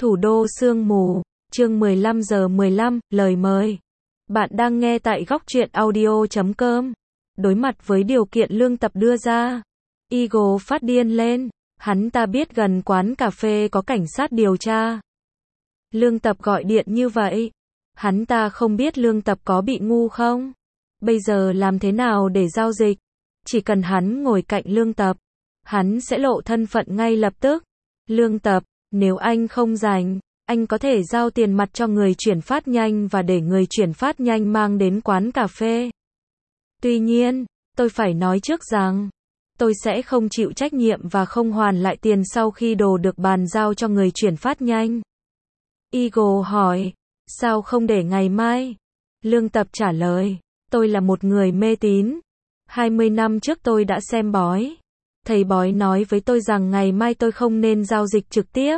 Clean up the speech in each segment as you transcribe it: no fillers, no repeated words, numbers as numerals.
Thủ đô sương mù, chương 15:15, lời mời. Bạn đang nghe tại Góc Truyện Audio.com. Đối mặt với điều kiện Lương Tập đưa ra, Eagle phát điên lên. Hắn ta biết gần quán cà phê có cảnh sát điều tra. Lương Tập gọi điện như vậy. Hắn ta không biết Lương Tập có bị ngu không? Bây giờ làm thế nào để giao dịch? Chỉ cần hắn ngồi cạnh Lương Tập, hắn sẽ lộ thân phận ngay lập tức. Lương Tập, nếu anh không rảnh, anh có thể giao tiền mặt cho người chuyển phát nhanh và để người chuyển phát nhanh mang đến quán cà phê. Tuy nhiên, tôi phải nói trước rằng, tôi sẽ không chịu trách nhiệm và không hoàn lại tiền sau khi đồ được bàn giao cho người chuyển phát nhanh. Eagle hỏi, sao không để ngày mai? Lương Tập trả lời, tôi là một người mê tín. 20 năm trước tôi đã xem bói. Thầy bói nói với tôi rằng ngày mai tôi không nên giao dịch trực tiếp.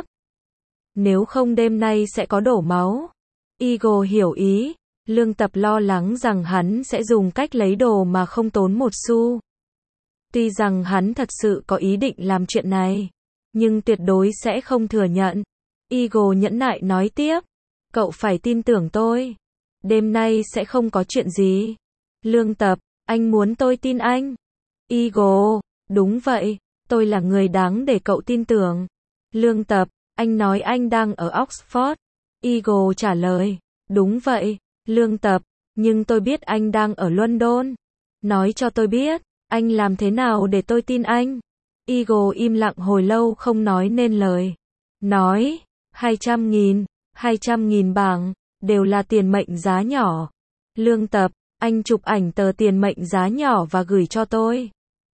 Nếu không đêm nay sẽ có đổ máu. Eagle hiểu ý. Lương Tập lo lắng rằng hắn sẽ dùng cách lấy đồ mà không tốn một xu. Tuy rằng hắn thật sự có ý định làm chuyện này, nhưng tuyệt đối sẽ không thừa nhận. Eagle nhẫn nại nói tiếp. Cậu phải tin tưởng tôi. Đêm nay sẽ không có chuyện gì. Lương Tập, anh muốn tôi tin anh? Eagle, đúng vậy, tôi là người đáng để cậu tin tưởng. Lương Tập, anh nói anh đang ở Oxford. Eagle trả lời, đúng vậy. Lương Tập, nhưng tôi biết anh đang ở London. Nói cho tôi biết, anh làm thế nào để tôi tin anh? Eagle im lặng hồi lâu không nói nên lời. Nói, 200.000, 200.000 bảng, đều là tiền mệnh giá nhỏ. Lương Tập, anh chụp ảnh tờ tiền mệnh giá nhỏ và gửi cho tôi.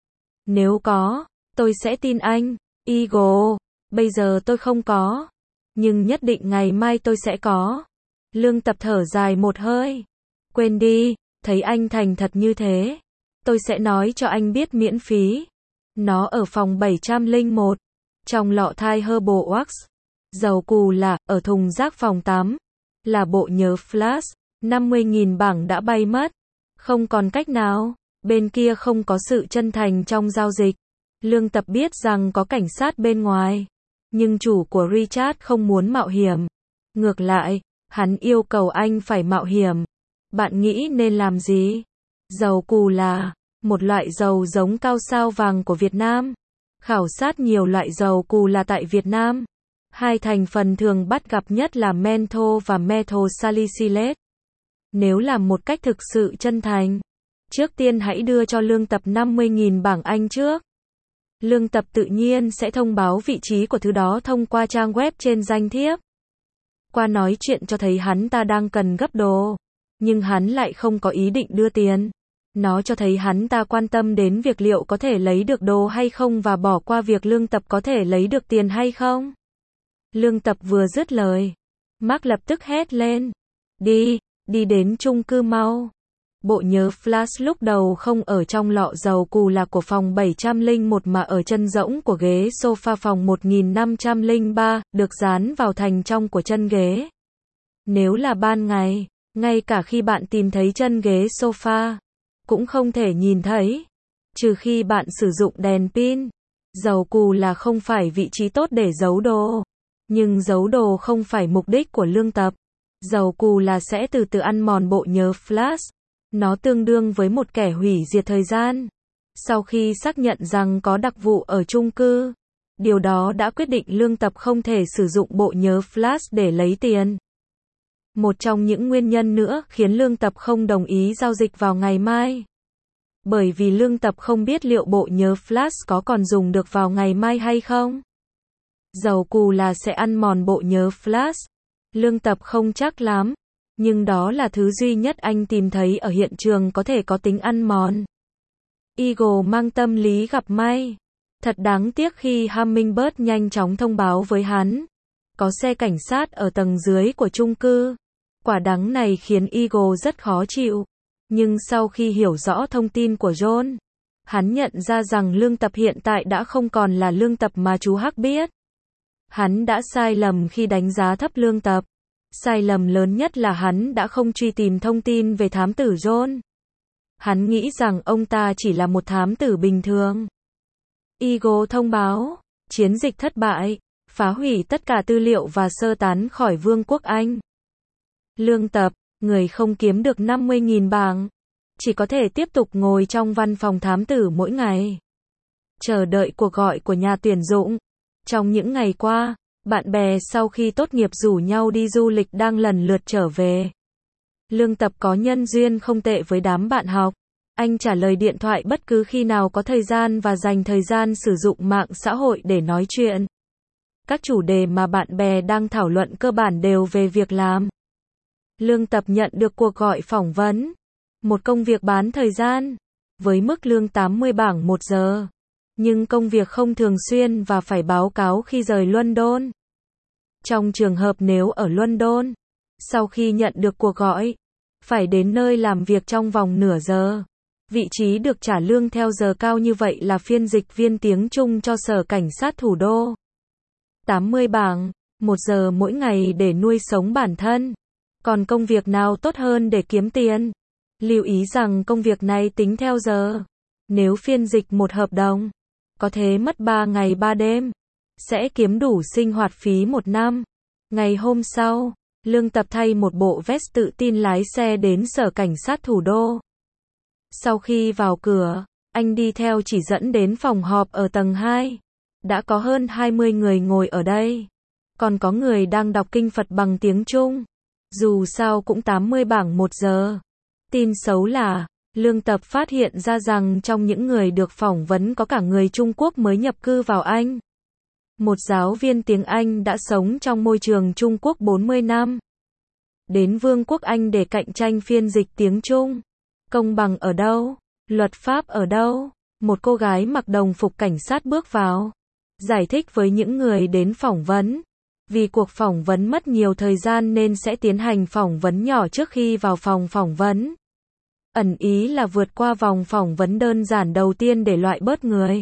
Nếu có, tôi sẽ tin anh. Eagle, bây giờ tôi không có. Nhưng nhất định ngày mai tôi sẽ có. Lương Tập thở dài một hơi. Quên đi, thấy anh thành thật như thế. Tôi sẽ nói cho anh biết miễn phí. Nó ở phòng 701. Trong lọ thai Herbal Wax. Dầu cù là, ở thùng rác phòng 8. Là bộ nhớ flash. 50.000 bảng đã bay mất. Không còn cách nào. Bên kia không có sự chân thành trong giao dịch. Lương Tập biết rằng có cảnh sát bên ngoài. Nhưng chủ của Richard không muốn mạo hiểm. Ngược lại, hắn yêu cầu anh phải mạo hiểm. Bạn nghĩ nên làm gì? Dầu cù là một loại dầu giống cao sao vàng của Việt Nam. Khảo sát nhiều loại dầu cù là tại Việt Nam. Hai thành phần thường bắt gặp nhất là menthol và methyl salicylate. Nếu làm một cách thực sự chân thành, trước tiên hãy đưa cho Lương Tập 50.000 bảng Anh trước. Lương Tập tự nhiên sẽ thông báo vị trí của thứ đó thông qua trang web trên danh thiếp. Qua nói chuyện cho thấy hắn ta đang cần gấp đồ, nhưng hắn lại không có ý định đưa tiền. Nó cho thấy hắn ta quan tâm đến việc liệu có thể lấy được đồ hay không và bỏ qua việc Lương Tập có thể lấy được tiền hay không. Lương Tập vừa dứt lời, Mark lập tức hét lên. Đi đến chung cư mau. Bộ nhớ flash lúc đầu không ở trong lọ dầu cù là của phòng 701 mà ở chân rỗng của ghế sofa phòng 1503, được dán vào thành trong của chân ghế. Nếu là ban ngày, ngay cả khi bạn tìm thấy chân ghế sofa, cũng không thể nhìn thấy. Trừ khi bạn sử dụng đèn pin. Dầu cù là không phải vị trí tốt để giấu đồ. Nhưng giấu đồ không phải mục đích của Lương Tập. Dầu cù là sẽ từ từ ăn mòn bộ nhớ flash. Nó tương đương với một kẻ hủy diệt thời gian. Sau khi xác nhận rằng có đặc vụ ở chung cư, điều đó đã quyết định Lương Tập không thể sử dụng bộ nhớ flash để lấy tiền. Một trong những nguyên nhân nữa khiến Lương Tập không đồng ý giao dịch vào ngày mai. Bởi vì Lương Tập không biết liệu bộ nhớ flash có còn dùng được vào ngày mai hay không. Dầu cù là sẽ ăn mòn bộ nhớ flash. Lương Tập không chắc lắm. Nhưng đó là thứ duy nhất anh tìm thấy ở hiện trường có thể có tính ăn mòn. Eagle mang tâm lý gặp may. Thật đáng tiếc khi Hummingbird nhanh chóng thông báo với hắn. Có xe cảnh sát ở tầng dưới của chung cư. Quả đắng này khiến Eagle rất khó chịu. Nhưng sau khi hiểu rõ thông tin của John, hắn nhận ra rằng Lương Tập hiện tại đã không còn là Lương Tập mà chú Hắc biết. Hắn đã sai lầm khi đánh giá thấp Lương Tập. Sai lầm lớn nhất là hắn đã không truy tìm thông tin về thám tử John. Hắn nghĩ rằng ông ta chỉ là một thám tử bình thường. Eagle thông báo, chiến dịch thất bại. phá hủy tất cả tư liệu và sơ tán khỏi Vương quốc Anh. Lương Tập, người không kiếm được 50.000 bảng, chỉ có thể tiếp tục ngồi trong văn phòng thám tử mỗi ngày, chờ đợi cuộc gọi của nhà tuyển dụng. Trong những ngày qua, bạn bè sau khi tốt nghiệp rủ nhau đi du lịch đang lần lượt trở về. Lương Tập có nhân duyên không tệ với đám bạn học. Anh trả lời điện thoại bất cứ khi nào có thời gian và dành thời gian sử dụng mạng xã hội để nói chuyện. Các chủ đề mà bạn bè đang thảo luận cơ bản đều về việc làm. Lương Tập nhận được cuộc gọi phỏng vấn. Một công việc bán thời gian, với mức lương 80 bảng một giờ. Nhưng công việc không thường xuyên và phải báo cáo khi rời London. Trong trường hợp nếu ở London, sau khi nhận được cuộc gọi, phải đến nơi làm việc trong vòng nửa giờ. Vị trí được trả lương theo giờ cao như vậy là phiên dịch viên tiếng Trung cho Sở Cảnh sát thủ đô. 80 bảng, một giờ mỗi ngày để nuôi sống bản thân. Còn công việc nào tốt hơn để kiếm tiền? Lưu ý rằng công việc này tính theo giờ. Nếu phiên dịch một hợp đồng, có thể mất 3 ngày 3 đêm, sẽ kiếm đủ sinh hoạt phí một năm. Ngày hôm sau, Lương Tập thay một bộ vest tự tin lái xe đến Sở Cảnh sát thủ đô. Sau khi vào cửa, anh đi theo chỉ dẫn đến phòng họp ở tầng 2. Đã có hơn 20 người ngồi ở đây. Còn có người đang đọc kinh Phật bằng tiếng Trung. Dù sao cũng 80 bảng một giờ. Tin xấu là, Lương Tập phát hiện ra rằng trong những người được phỏng vấn có cả người Trung Quốc mới nhập cư vào Anh. Một giáo viên tiếng Anh đã sống trong môi trường Trung Quốc 40 năm. Đến Vương quốc Anh để cạnh tranh phiên dịch tiếng Trung. Công bằng ở đâu? Luật pháp ở đâu? Một cô gái mặc đồng phục cảnh sát bước vào, giải thích với những người đến phỏng vấn. Vì cuộc phỏng vấn mất nhiều thời gian nên sẽ tiến hành phỏng vấn nhỏ trước khi vào phòng phỏng vấn. Ẩn ý là vượt qua vòng phỏng vấn đơn giản đầu tiên để loại bớt người.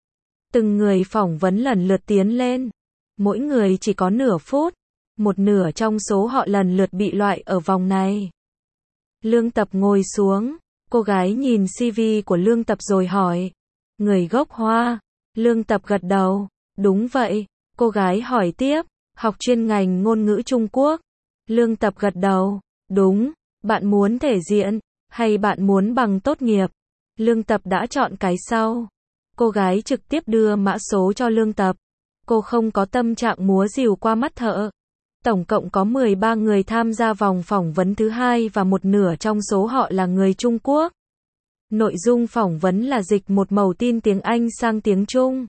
Từng người phỏng vấn lần lượt tiến lên. Mỗi người chỉ có nửa phút. Một nửa trong số họ lần lượt bị loại ở vòng này. Lương Tập ngồi xuống. Cô gái nhìn CV của Lương Tập rồi hỏi. Người gốc Hoa. Lương Tập gật đầu. Đúng vậy. Cô gái hỏi tiếp. Học chuyên ngành ngôn ngữ Trung Quốc. Lương Tập gật đầu. Đúng. Bạn muốn thể diện, hay bạn muốn bằng tốt nghiệp? Lương Tập đã chọn cái sau. Cô gái trực tiếp đưa mã số cho Lương Tập. Cô không có tâm trạng múa rìu qua mắt thợ. Tổng cộng có 13 người tham gia vòng phỏng vấn thứ hai và một nửa trong số họ là người Trung Quốc. Nội dung phỏng vấn là dịch một mẩu tin tiếng Anh sang tiếng Trung.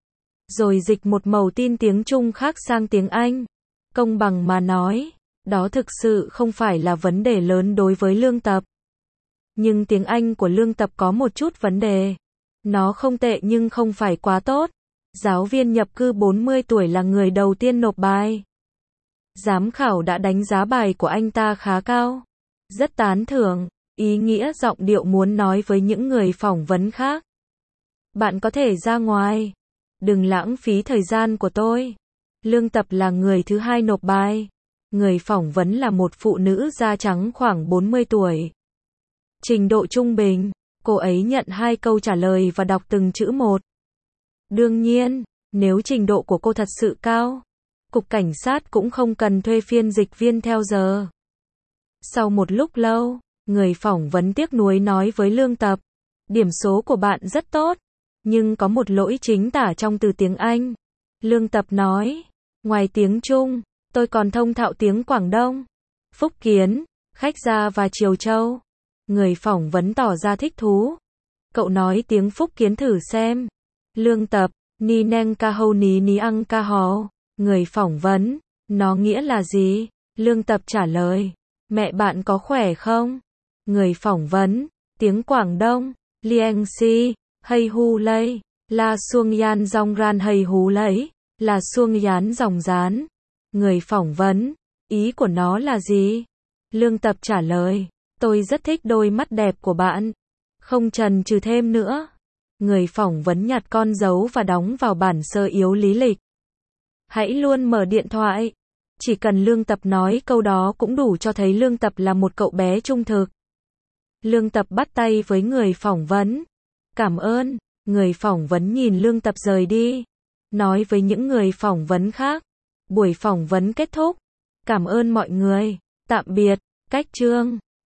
Rồi dịch một mẩu tin tiếng Trung khác sang tiếng Anh. Công bằng mà nói, đó thực sự không phải là vấn đề lớn đối với Lương Tập. Nhưng tiếng Anh của Lương Tập có một chút vấn đề. Nó không tệ nhưng không phải quá tốt. Giáo viên nhập cư 40 tuổi là người đầu tiên nộp bài. Giám khảo đã đánh giá bài của anh ta khá cao. Rất tán thưởng, ý nghĩa giọng điệu muốn nói với những người phỏng vấn khác. Bạn có thể ra ngoài. Đừng lãng phí thời gian của tôi. Lương Tập là người thứ hai nộp bài. Người phỏng vấn là một phụ nữ da trắng khoảng 40 tuổi. Trình độ trung bình. Cô ấy nhận 2 câu trả lời và đọc từng chữ một. Đương nhiên, nếu trình độ của cô thật sự cao, Cục Cảnh sát cũng không cần thuê phiên dịch viên theo giờ. Sau một lúc lâu, người phỏng vấn tiếc nuối nói với Lương Tập. Điểm số của bạn rất tốt, nhưng có một lỗi chính tả trong từ tiếng Anh. Lương Tập nói, ngoài tiếng Trung, tôi còn thông thạo tiếng Quảng Đông, Phúc Kiến, Khách Gia và Triều Châu. Người phỏng vấn tỏ ra thích thú. Cậu nói tiếng Phúc Kiến thử xem. Lương Tập, Ni neng ca hâu ní ní ăn ca hò. Người phỏng vấn, nó nghĩa là gì? Lương Tập trả lời, mẹ bạn có khỏe không? Người phỏng vấn, tiếng Quảng Đông, Lieng si, hay hu lây, la xuông yan dòng ran hay hú lấy, là xuông yán dòng rán. Người phỏng vấn, ý của nó là gì? Lương Tập trả lời, tôi rất thích đôi mắt đẹp của bạn. Không chần chừ thêm nữa. Người phỏng vấn nhặt con dấu và đóng vào bản sơ yếu lý lịch. Hãy luôn mở điện thoại. Chỉ cần Lương Tập nói câu đó cũng đủ cho thấy Lương Tập là một cậu bé trung thực. Lương Tập bắt tay với người phỏng vấn. Cảm ơn. Người phỏng vấn nhìn Lương Tập rời đi. nói với những người phỏng vấn khác. Buổi phỏng vấn kết thúc. Cảm ơn mọi người. Tạm biệt. Cách chương